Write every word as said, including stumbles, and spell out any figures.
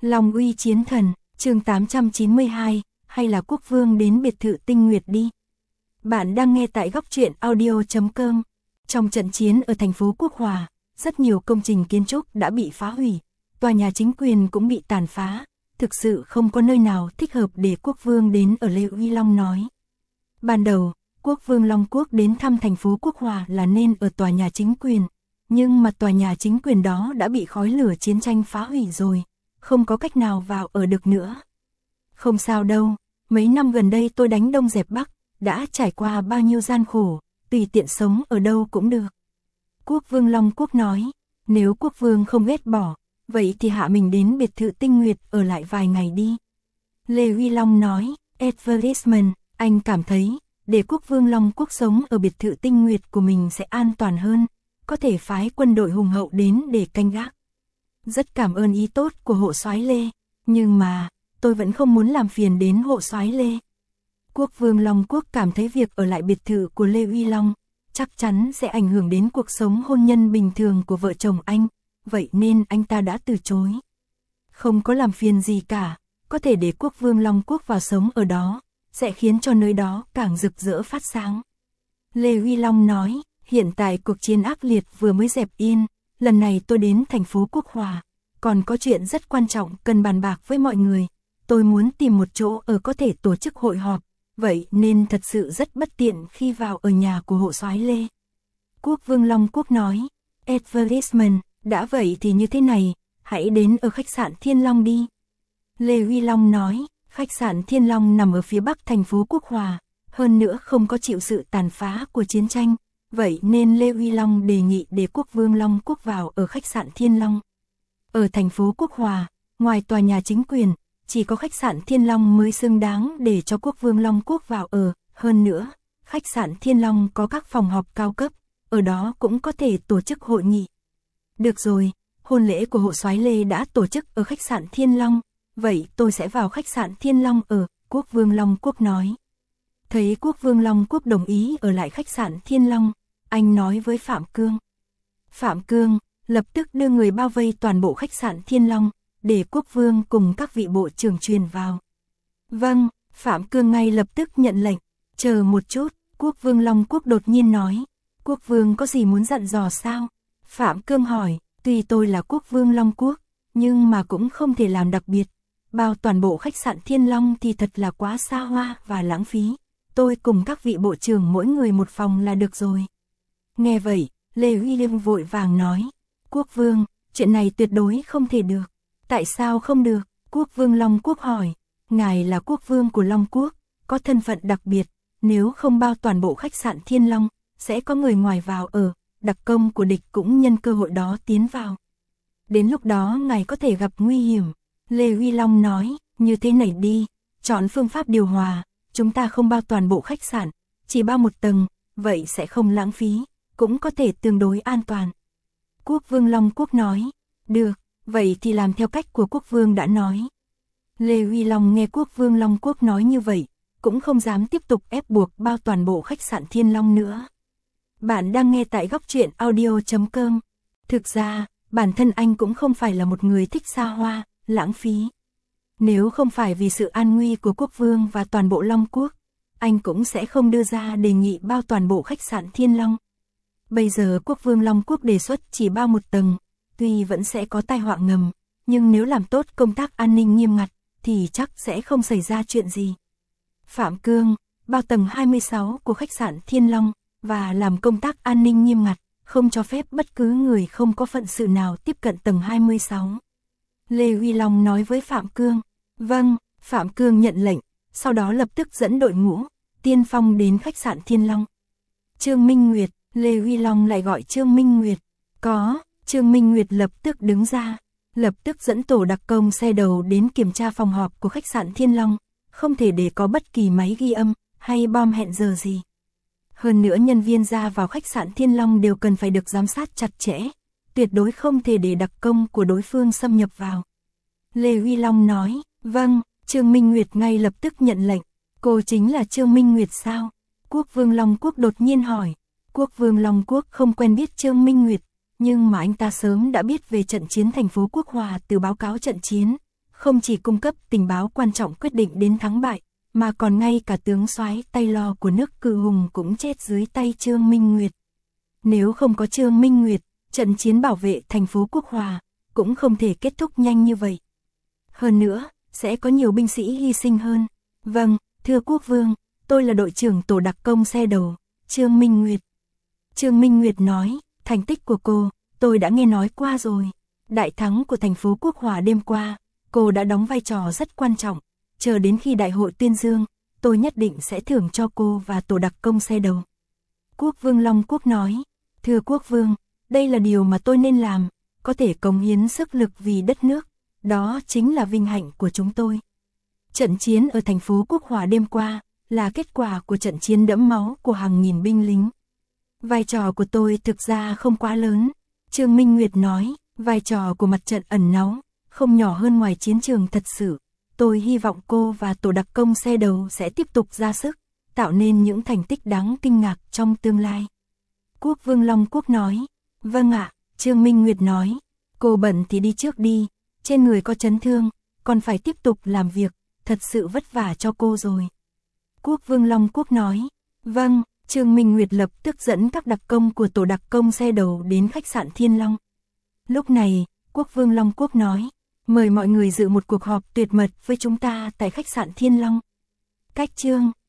Long uy chiến thần, chương tám trăm chín mươi hai, hay là quốc vương đến biệt thự Tinh Nguyệt đi. Bạn đang nghe tại góc truyện audio chấm com. Trong trận chiến ở thành phố Quốc Hòa, rất nhiều công trình kiến trúc đã bị phá hủy, tòa nhà chính quyền cũng bị tàn phá, thực sự không có nơi nào thích hợp để quốc vương đến ở, Lê Uy Long nói. Ban đầu, quốc vương Long Quốc đến thăm thành phố Quốc Hòa là nên ở tòa nhà chính quyền, nhưng mà tòa nhà chính quyền đó đã bị khói lửa chiến tranh phá hủy rồi, không có cách nào vào ở được nữa. Không sao đâu, mấy năm gần đây tôi đánh Đông dẹp Bắc, đã trải qua bao nhiêu gian khổ, tùy tiện sống ở đâu cũng được. Quốc vương Long Quốc nói, nếu quốc vương không ghét bỏ, vậy thì hạ mình đến biệt thự Tinh Nguyệt ở lại vài ngày đi. Lê Uy Long nói, advertisement, anh cảm thấy, để quốc vương Long Quốc sống ở biệt thự Tinh Nguyệt của mình sẽ an toàn hơn, có thể phái quân đội hùng hậu đến để canh gác. Rất cảm ơn ý tốt của hộ soái Lê, nhưng mà, tôi vẫn không muốn làm phiền đến hộ soái Lê. Quốc vương Long Quốc cảm thấy việc ở lại biệt thự của Lê Uy Long chắc chắn sẽ ảnh hưởng đến cuộc sống hôn nhân bình thường của vợ chồng anh, vậy nên anh ta đã từ chối. Không có làm phiền gì cả, có thể để quốc vương Long Quốc vào sống ở đó, sẽ khiến cho nơi đó càng rực rỡ phát sáng. Lê Uy Long nói, hiện tại cuộc chiến ác liệt vừa mới dẹp yên, lần này tôi đến thành phố Quốc Hòa, còn có chuyện rất quan trọng cần bàn bạc với mọi người, tôi muốn tìm một chỗ ở có thể tổ chức hội họp, vậy nên thật sự rất bất tiện khi vào ở nhà của hộ soái Lê. Quốc vương Long Quốc nói, advertisement, đã vậy thì như thế này, hãy đến ở khách sạn Thiên Long đi. Lê Uy Long nói, khách sạn Thiên Long nằm ở phía bắc thành phố Quốc Hòa, hơn nữa không có chịu sự tàn phá của chiến tranh, vậy nên Lê Uy Long đề nghị để quốc vương Long Quốc vào ở khách sạn Thiên Long. Ở thành phố Quốc Hòa, ngoài tòa nhà chính quyền, chỉ có khách sạn Thiên Long mới xứng đáng để cho quốc vương Long Quốc vào ở, hơn nữa, khách sạn Thiên Long có các phòng họp cao cấp, ở đó cũng có thể tổ chức hội nghị. Được rồi, hôn lễ của hộ soái Lê đã tổ chức ở khách sạn Thiên Long, vậy tôi sẽ vào khách sạn Thiên Long ở, quốc vương Long Quốc nói. Thấy quốc vương Long Quốc đồng ý ở lại khách sạn Thiên Long, anh nói với Phạm Cương. Phạm Cương lập tức đưa người bao vây toàn bộ khách sạn Thiên Long, để quốc vương cùng các vị bộ trưởng truyền vào. Vâng, Phạm Cương ngay lập tức nhận lệnh. Chờ một chút, quốc vương Long Quốc đột nhiên nói. Quốc vương có gì muốn dặn dò sao? Phạm Cương hỏi, tuy tôi là quốc vương Long Quốc, nhưng mà cũng không thể làm đặc biệt. Bao toàn bộ khách sạn Thiên Long thì thật là quá xa hoa và lãng phí. Tôi cùng các vị bộ trưởng mỗi người một phòng là được rồi. Nghe vậy, Lê Uy Long vội vàng nói. Quốc vương, chuyện này tuyệt đối không thể được. Tại sao không được? Quốc vương Long Quốc hỏi. Ngài là quốc vương của Long Quốc, có thân phận đặc biệt, nếu không bao toàn bộ khách sạn Thiên Long, sẽ có người ngoài vào ở, đặc công của địch cũng nhân cơ hội đó tiến vào. Đến lúc đó ngài có thể gặp nguy hiểm. Lê Uy Long nói, như thế này đi, chọn phương pháp điều hòa, chúng ta không bao toàn bộ khách sạn, chỉ bao một tầng, vậy sẽ không lãng phí, cũng có thể tương đối an toàn. Quốc vương Long Quốc nói, được, vậy thì làm theo cách của quốc vương đã nói. Lê Uy Long nghe quốc vương Long Quốc nói như vậy, cũng không dám tiếp tục ép buộc bao toàn bộ khách sạn Thiên Long nữa. Bạn đang nghe tại góc truyện audio chấm com. Thực ra, bản thân anh cũng không phải là một người thích xa hoa, lãng phí. Nếu không phải vì sự an nguy của quốc vương và toàn bộ Long Quốc, anh cũng sẽ không đưa ra đề nghị bao toàn bộ khách sạn Thiên Long. Bây giờ quốc vương Long Quốc đề xuất chỉ bao một tầng, tuy vẫn sẽ có tai họa ngầm, nhưng nếu làm tốt công tác an ninh nghiêm ngặt, thì chắc sẽ không xảy ra chuyện gì. Phạm Cương, bao tầng hai mươi sáu của khách sạn Thiên Long, và làm công tác an ninh nghiêm ngặt, không cho phép bất cứ người không có phận sự nào tiếp cận tầng hai mươi sáu. Lê Uy Long nói với Phạm Cương. Vâng, Phạm Cương nhận lệnh, sau đó lập tức dẫn đội ngũ, tiên phong đến khách sạn Thiên Long. Trương Minh Nguyệt, Lê Uy Long lại gọi Trương Minh Nguyệt. Có, Trương Minh Nguyệt lập tức đứng ra, lập tức dẫn tổ đặc công xe đầu đến kiểm tra phòng họp của khách sạn Thiên Long, không thể để có bất kỳ máy ghi âm hay bom hẹn giờ gì. Hơn nữa nhân viên ra vào khách sạn Thiên Long đều cần phải được giám sát chặt chẽ, tuyệt đối không thể để đặc công của đối phương xâm nhập vào. Lê Uy Long nói, vâng, Trương Minh Nguyệt ngay lập tức nhận lệnh. Cô chính là Trương Minh Nguyệt sao? Quốc vương Long Quốc đột nhiên hỏi. Quốc vương Long Quốc không quen biết Trương Minh Nguyệt, nhưng mà anh ta sớm đã biết về trận chiến thành phố Quốc Hòa từ báo cáo trận chiến, không chỉ cung cấp tình báo quan trọng quyết định đến thắng bại, mà còn ngay cả tướng soái Taylor của nước Cự Hùng cũng chết dưới tay Trương Minh Nguyệt. Nếu không có Trương Minh Nguyệt, trận chiến bảo vệ thành phố Quốc Hòa cũng không thể kết thúc nhanh như vậy. Hơn nữa, sẽ có nhiều binh sĩ hy sinh hơn. Vâng, thưa quốc vương, tôi là đội trưởng tổ đặc công xe đầu, Trương Minh Nguyệt. Trương Minh Nguyệt nói, thành tích của cô, tôi đã nghe nói qua rồi. Đại thắng của thành phố Quốc Hòa đêm qua, cô đã đóng vai trò rất quan trọng. Chờ đến khi đại hội tuyên dương, tôi nhất định sẽ thưởng cho cô và tổ đặc công xe đầu. Quốc vương Long Quốc nói, thưa quốc vương, đây là điều mà tôi nên làm, có thể cống hiến sức lực vì đất nước, đó chính là vinh hạnh của chúng tôi. Trận chiến ở thành phố Quốc Hòa đêm qua, là kết quả của trận chiến đẫm máu của hàng nghìn binh lính. Vai trò của tôi thực ra không quá lớn, Trương Minh Nguyệt nói, vai trò của mặt trận ẩn náu, không nhỏ hơn ngoài chiến trường thật sự. Tôi hy vọng cô và tổ đặc công xe đầu sẽ tiếp tục ra sức, tạo nên những thành tích đáng kinh ngạc trong tương lai. Quốc vương Long Quốc nói, vâng ạ, Trương Minh Nguyệt nói, cô bận thì đi trước đi, trên người có chấn thương, còn phải tiếp tục làm việc, thật sự vất vả cho cô rồi. Quốc vương Long Quốc nói, vâng, Trương Minh Nguyệt lập tức dẫn các đặc công của tổ đặc công xe đầu đến khách sạn Thiên Long. Lúc này, quốc vương Long Quốc nói, mời mọi người dự một cuộc họp tuyệt mật với chúng ta tại khách sạn Thiên Long. Cách chương